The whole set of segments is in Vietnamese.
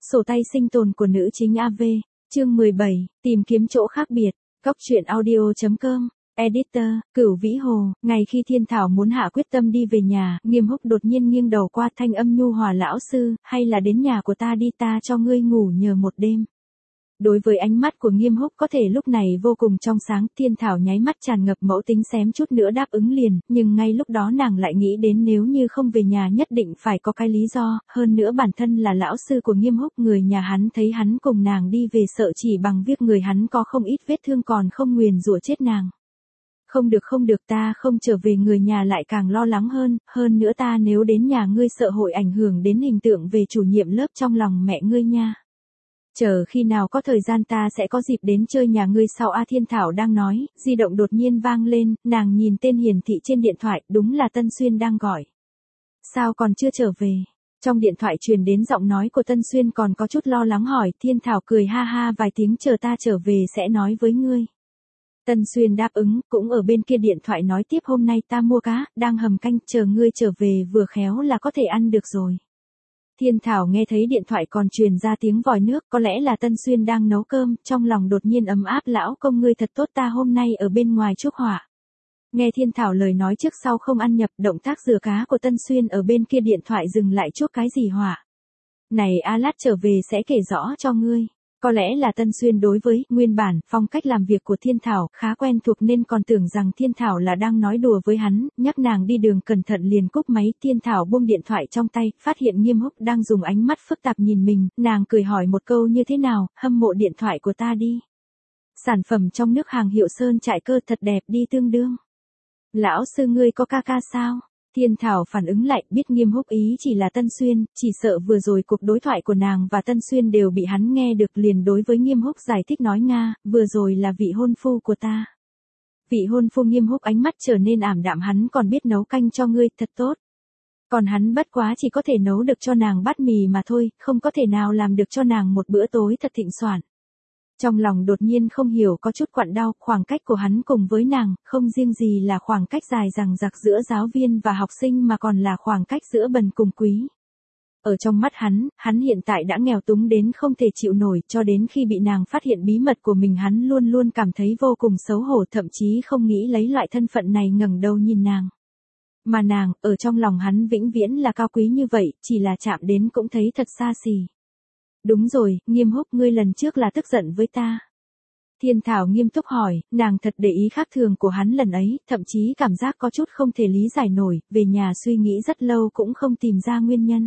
Sổ tay sinh tồn của nữ chính AV, chương 17, tìm kiếm chỗ khác biệt, góc truyện audio.com, editor, Cửu Vĩ Hồ. Ngày khi Thiên Thảo muốn hạ quyết tâm đi về nhà, Nghiêm Húc đột nhiên nghiêng đầu qua, thanh âm nhu hòa: lão sư, hay là đến nhà của ta đi, ta cho ngươi ngủ nhờ một đêm. Đối với ánh mắt của Nghiêm Húc có thể lúc này vô cùng trong sáng, Thiên Thảo nháy mắt tràn ngập mẫu tính, xém chút nữa đáp ứng liền, nhưng ngay lúc đó nàng lại nghĩ đến nếu như không về nhà nhất định phải có cái lý do, hơn nữa bản thân là lão sư của Nghiêm Húc, người nhà hắn thấy hắn cùng nàng đi về sợ chỉ bằng việc người hắn có không ít vết thương còn không nguyền rủa chết nàng. Không được, ta không trở về, người nhà lại càng lo lắng hơn nữa ta nếu đến nhà ngươi sợ hội ảnh hưởng đến hình tượng về chủ nhiệm lớp trong lòng mẹ ngươi nha. Chờ khi nào có thời gian ta sẽ có dịp đến chơi nhà ngươi sau. Thiên Thảo đang nói, di động đột nhiên vang lên, nàng nhìn tên hiển thị trên điện thoại, đúng là Tân Xuyên đang gọi. Sao còn chưa trở về? Trong điện thoại truyền đến giọng nói của Tân Xuyên còn có chút lo lắng hỏi. Thiên Thảo cười ha ha vài tiếng, chờ ta trở về sẽ nói với ngươi. Tân Xuyên đáp ứng, cũng ở bên kia điện thoại nói tiếp, hôm nay ta mua cá, đang hầm canh, chờ ngươi trở về vừa khéo là có thể ăn được rồi. Thiên Thảo nghe thấy điện thoại còn truyền ra tiếng vòi nước, có lẽ là Tân Xuyên đang nấu cơm, trong lòng đột nhiên ấm áp, lão công ngươi thật tốt, ta hôm nay ở bên ngoài chuốc hỏa. Nghe Thiên Thảo lời nói trước sau không ăn nhập, động tác rửa cá của Tân Xuyên ở bên kia điện thoại dừng lại, chuốc cái gì hỏa? Này lát trở về sẽ kể rõ cho ngươi. Có lẽ là Tân Xuyên đối với nguyên bản phong cách làm việc của Thiên Thảo khá quen thuộc nên còn tưởng rằng Thiên Thảo là đang nói đùa với hắn, nhắc nàng đi đường cẩn thận liền cúp máy. Thiên Thảo buông điện thoại trong tay, phát hiện Nghiêm Húc đang dùng ánh mắt phức tạp nhìn mình, nàng cười hỏi một câu: như thế nào, hâm mộ điện thoại của ta đi. Sản phẩm trong nước hàng hiệu Sơn Trại Cơ thật đẹp đi tương đương. Lão sư ngươi có ca ca sao? Thiên Thảo phản ứng lại, biết Nghiêm Húc ý chỉ là Tân Xuyên, chỉ sợ vừa rồi cuộc đối thoại của nàng và Tân Xuyên đều bị hắn nghe được, liền đối với Nghiêm Húc giải thích nói: Nga, vừa rồi là vị hôn phu của ta. Vị hôn phu? Nghiêm Húc ánh mắt trở nên ảm đạm, hắn còn biết nấu canh cho ngươi, thật tốt. Còn hắn bất quá chỉ có thể nấu được cho nàng bát mì mà thôi, không có thể nào làm được cho nàng một bữa tối thật thịnh soạn. Trong lòng đột nhiên không hiểu có chút quặn đau, khoảng cách của hắn cùng với nàng, không riêng gì là khoảng cách dài dằng dặc giữa giáo viên và học sinh mà còn là khoảng cách giữa bần cùng quý. Ở trong mắt hắn hiện tại đã nghèo túng đến không thể chịu nổi, cho đến khi bị nàng phát hiện bí mật của mình hắn luôn luôn cảm thấy vô cùng xấu hổ, thậm chí không nghĩ lấy loại thân phận này ngẩng đầu nhìn nàng. Mà nàng, ở trong lòng hắn vĩnh viễn là cao quý như vậy, chỉ là chạm đến cũng thấy thật xa xỉ. Đúng rồi, Nghiêm Húc, ngươi lần trước là tức giận với ta. Thiên Thảo nghiêm túc hỏi, nàng thật để ý khác thường của hắn lần ấy, thậm chí cảm giác có chút không thể lý giải nổi, về nhà suy nghĩ rất lâu cũng không tìm ra nguyên nhân.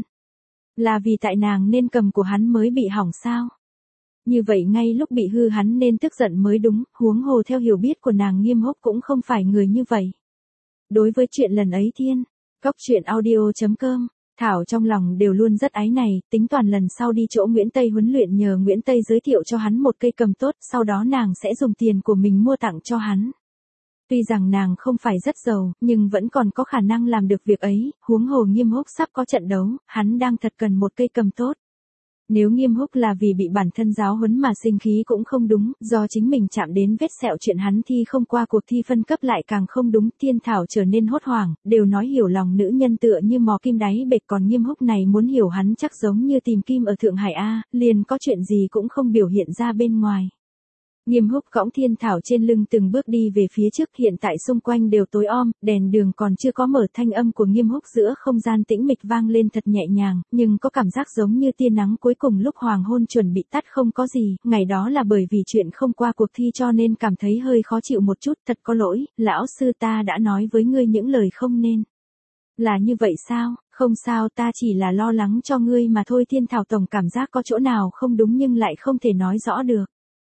Là vì tại nàng nên cầm của hắn mới bị hỏng sao? Như vậy ngay lúc bị hư hắn nên tức giận mới đúng, huống hồ theo hiểu biết của nàng Nghiêm Húc cũng không phải người như vậy. Đối với chuyện lần ấy góc truyện audio.com, Thảo trong lòng đều luôn rất áy này, tính toàn lần sau đi chỗ Nguyễn Tây huấn luyện nhờ Nguyễn Tây giới thiệu cho hắn một cây cầm tốt, sau đó nàng sẽ dùng tiền của mình mua tặng cho hắn. Tuy rằng nàng không phải rất giàu, nhưng vẫn còn có khả năng làm được việc ấy, huống hồ Nghiêm Húc sắp có trận đấu, hắn đang thật cần một cây cầm tốt. Nếu Nghiêm Húc là vì bị bản thân giáo huấn mà sinh khí cũng không đúng, do chính mình chạm đến vết sẹo chuyện hắn thi không qua cuộc thi phân cấp lại càng không đúng. Thiên Thảo trở nên hốt hoảng, đều nói hiểu lòng nữ nhân tựa như mò kim đáy bể, còn Nghiêm Húc này muốn hiểu hắn chắc giống như tìm kim ở Thượng Hải liền có chuyện gì cũng không biểu hiện ra bên ngoài. Nghiêm Húc cõng Thiên Thảo trên lưng từng bước đi về phía trước, hiện tại xung quanh đều tối om, đèn đường còn chưa có mở, thanh âm của Nghiêm Húc giữa không gian tĩnh mịch vang lên thật nhẹ nhàng, nhưng có cảm giác giống như tia nắng cuối cùng lúc hoàng hôn chuẩn bị tắt không có gì, ngày đó là bởi vì chuyện không qua cuộc thi cho nên cảm thấy hơi khó chịu một chút, thật có lỗi, lão sư ta đã nói với ngươi những lời không nên. Là như vậy sao? Không sao, ta chỉ là lo lắng cho ngươi mà thôi. Thiên Thảo tổng cảm giác có chỗ nào không đúng nhưng lại không thể nói rõ được.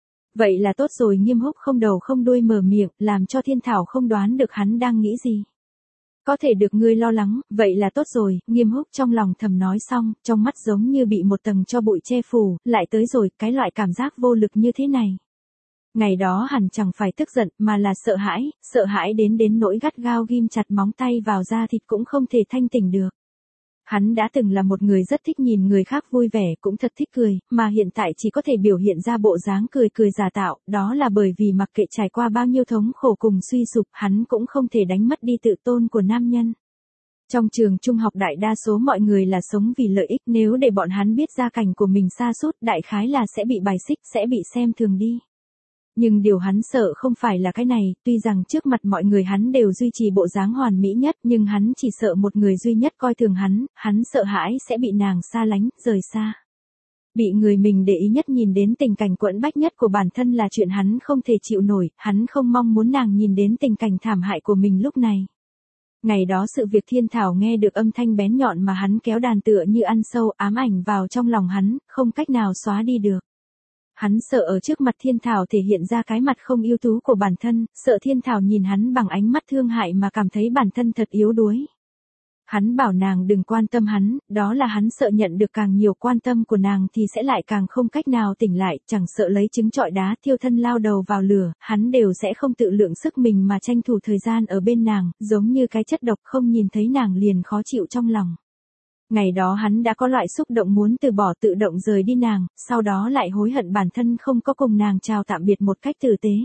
Vậy là tốt rồi. Nghiêm Húc không đầu không đuôi mở miệng, làm cho Thiên Thảo không đoán được hắn đang nghĩ gì. Có thể được ngươi lo lắng, vậy là tốt rồi. Nghiêm Húc trong lòng thầm nói xong, trong mắt giống như bị một tầng tro bụi che phủ, lại tới rồi, cái loại cảm giác vô lực như thế này. Ngày đó hẳn chẳng phải tức giận, mà là sợ hãi đến nỗi gắt gao ghim chặt móng tay vào da thịt cũng không thể thanh tỉnh được. Hắn đã từng là một người rất thích nhìn người khác vui vẻ, cũng thật thích cười, mà hiện tại chỉ có thể biểu hiện ra bộ dáng cười giả tạo, đó là bởi vì mặc kệ trải qua bao nhiêu thống khổ cùng suy sụp, hắn cũng không thể đánh mất đi tự tôn của nam nhân. Trong trường trung học đại đa số mọi người là sống vì lợi ích, nếu để bọn hắn biết gia cảnh của mình sa sút, đại khái là sẽ bị bài xích, sẽ bị xem thường đi. Nhưng điều hắn sợ không phải là cái này, tuy rằng trước mặt mọi người hắn đều duy trì bộ dáng hoàn mỹ nhất, nhưng hắn chỉ sợ một người duy nhất coi thường hắn sợ hãi sẽ bị nàng xa lánh, rời xa. Bị người mình để ý nhất nhìn đến tình cảnh quẫn bách nhất của bản thân là chuyện hắn không thể chịu nổi, hắn không mong muốn nàng nhìn đến tình cảnh thảm hại của mình lúc này. Ngày đó sự việc Thiên Thảo nghe được âm thanh bén nhọn mà hắn kéo đàn tựa như ăn sâu ám ảnh vào trong lòng hắn, không cách nào xóa đi được. Hắn sợ ở trước mặt Thiên Thảo thể hiện ra cái mặt không ưu tú của bản thân, sợ Thiên Thảo nhìn hắn bằng ánh mắt thương hại mà cảm thấy bản thân thật yếu đuối. Hắn bảo nàng đừng quan tâm hắn, đó là hắn sợ nhận được càng nhiều quan tâm của nàng thì sẽ lại càng không cách nào tỉnh lại, chẳng sợ lấy trứng trọi đá thiêu thân lao đầu vào lửa, hắn đều sẽ không tự lượng sức mình mà tranh thủ thời gian ở bên nàng, giống như cái chất độc không nhìn thấy nàng liền khó chịu trong lòng. Ngày đó hắn đã có loại xúc động muốn từ bỏ tự động rời đi nàng, sau đó lại hối hận bản thân không có cùng nàng chào tạm biệt một cách tử tế.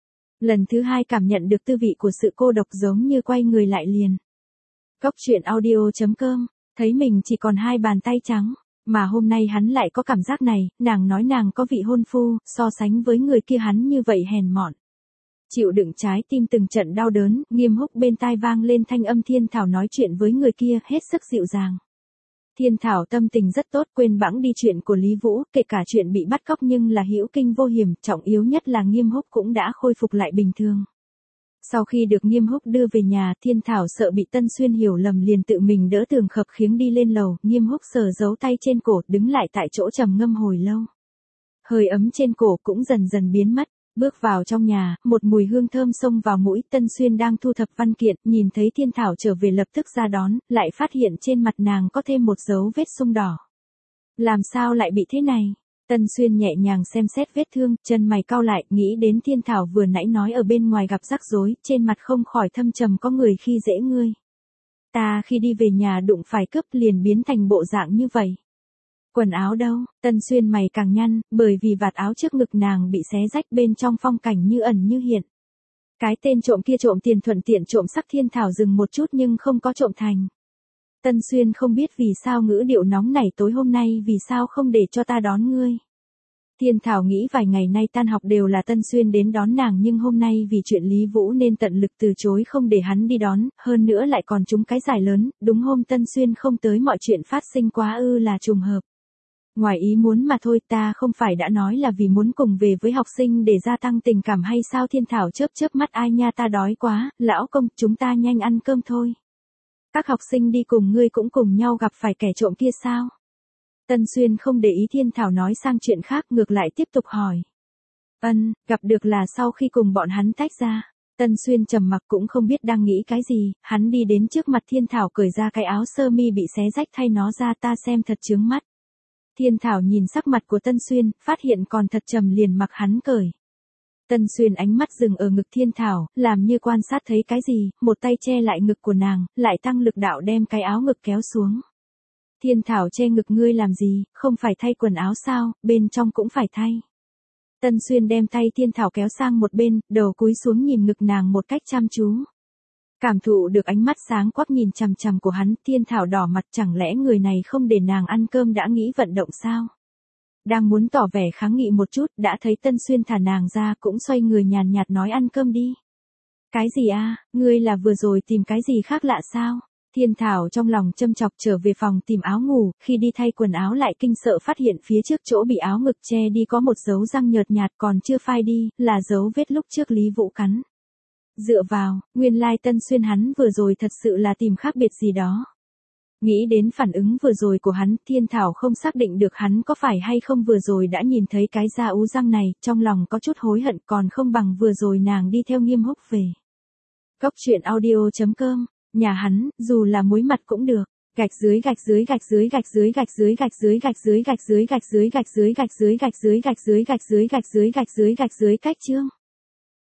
Lần thứ hai cảm nhận được tư vị của sự cô độc giống như quay người lại liền. Góc truyện audio.com, thấy mình chỉ còn 2 bàn tay trắng, mà hôm nay hắn lại có cảm giác này, nàng nói nàng có vị hôn phu, so sánh với người kia hắn như vậy hèn mọn. Chịu đựng trái tim từng trận đau đớn, Nghiêm Húc bên tai vang lên thanh âm Thiên Thảo nói chuyện với người kia hết sức dịu dàng. Thiên Thảo tâm tình rất tốt, quên bẵng đi chuyện của Lý Vũ, kể cả chuyện bị bắt cóc nhưng là hữu kinh vô hiểm, trọng yếu nhất là Nghiêm Húc cũng đã khôi phục lại bình thường. Sau khi được Nghiêm Húc đưa về nhà, Thiên Thảo sợ bị Tân Xuyên hiểu lầm liền tự mình đỡ Tường Khập Khiếng đi lên lầu, Nghiêm Húc sờ giấu tay trên cổ, đứng lại tại chỗ trầm ngâm hồi lâu. Hơi ấm trên cổ cũng dần dần biến mất. Bước vào trong nhà, một mùi hương thơm xông vào mũi, Tân Xuyên đang thu thập văn kiện, nhìn thấy Thiên Thảo trở về lập tức ra đón, lại phát hiện trên mặt nàng có thêm một dấu vết sưng đỏ. Làm sao lại bị thế này? Tân Xuyên nhẹ nhàng xem xét vết thương, chân mày cau lại, nghĩ đến Thiên Thảo vừa nãy nói ở bên ngoài gặp rắc rối, trên mặt không khỏi thâm trầm có người khi dễ ngươi. Ta khi đi về nhà đụng phải cướp liền biến thành bộ dạng như vậy. Quần áo đâu? Tân Xuyên mày càng nhăn, bởi vì vạt áo trước ngực nàng bị xé rách bên trong phong cảnh như ẩn như hiện. Cái tên trộm kia trộm tiền thuận tiện trộm sắc. Thiên Thảo dừng một chút nhưng không có trộm thành. Tân Xuyên không biết vì sao ngữ điệu nóng nảy tối hôm nay vì sao không để cho ta đón ngươi. Thiên Thảo nghĩ vài ngày nay tan học đều là Tân Xuyên đến đón nàng nhưng hôm nay vì chuyện Lý Vũ nên tận lực từ chối không để hắn đi đón, hơn nữa lại còn trúng cái giải lớn, đúng hôm Tân Xuyên không tới mọi chuyện phát sinh quá là trùng hợp. Ngoài ý muốn mà thôi, ta không phải đã nói là vì muốn cùng về với học sinh để gia tăng tình cảm hay sao? Thiên Thảo chớp chớp mắt, ai nha, ta đói quá, lão công, chúng ta nhanh ăn cơm thôi. Các học sinh đi cùng ngươi cũng cùng nhau gặp phải kẻ trộm kia sao? Tân Xuyên không để ý Thiên Thảo nói sang chuyện khác, ngược lại tiếp tục hỏi. Gặp được là sau khi cùng bọn hắn tách ra. Tân Xuyên trầm mặc cũng không biết đang nghĩ cái gì, hắn đi đến trước mặt Thiên Thảo cởi ra cái áo sơ mi bị xé rách thay nó ra, ta xem thật chướng mắt. Thiên Thảo nhìn sắc mặt của Tân Xuyên, phát hiện còn thật trầm liền mặc hắn cởi. Tân Xuyên ánh mắt dừng ở ngực Thiên Thảo, làm như quan sát thấy cái gì, một tay che lại ngực của nàng, lại tăng lực đạo đem cái áo ngực kéo xuống. Thiên Thảo che ngực ngươi làm gì, không phải thay quần áo sao, bên trong cũng phải thay. Tân Xuyên đem tay Thiên Thảo kéo sang một bên, đầu cúi xuống nhìn ngực nàng một cách chăm chú. Cảm thụ được ánh mắt sáng quắc nhìn chằm chằm của hắn, Thiên Thảo đỏ mặt, chẳng lẽ người này không để nàng ăn cơm đã nghĩ vận động sao? Đang muốn tỏ vẻ kháng nghị một chút, đã thấy Tân Xuyên thả nàng ra cũng xoay người nhàn nhạt nói ăn cơm đi. Cái gì ngươi là vừa rồi tìm cái gì khác lạ sao? Thiên Thảo trong lòng châm chọc trở về phòng tìm áo ngủ, khi đi thay quần áo lại kinh sợ phát hiện phía trước chỗ bị áo ngực che đi có một dấu răng nhợt nhạt còn chưa phai đi, là dấu vết lúc trước Lý Vũ cắn. Dựa vào, nguyên lai Tân Xuyên hắn vừa rồi thật sự là tìm khác biệt gì đó. Nghĩ đến phản ứng vừa rồi của hắn, Thiên Thảo không xác định được hắn có phải hay không vừa rồi đã nhìn thấy cái da ú răng này, trong lòng có chút hối hận còn không bằng vừa rồi nàng đi theo Nghiêm Húc về. Góc truyện audio.com, nhà hắn, dù là muối mặt cũng được. Gạch dưới gạch dưới gạch dưới gạch dưới gạch dưới gạch dưới gạch dưới gạch dưới gạch dưới gạch dưới gạch dưới gạch dưới gạch dưới gạch dưới gạch dưới gạch dưới cách chương.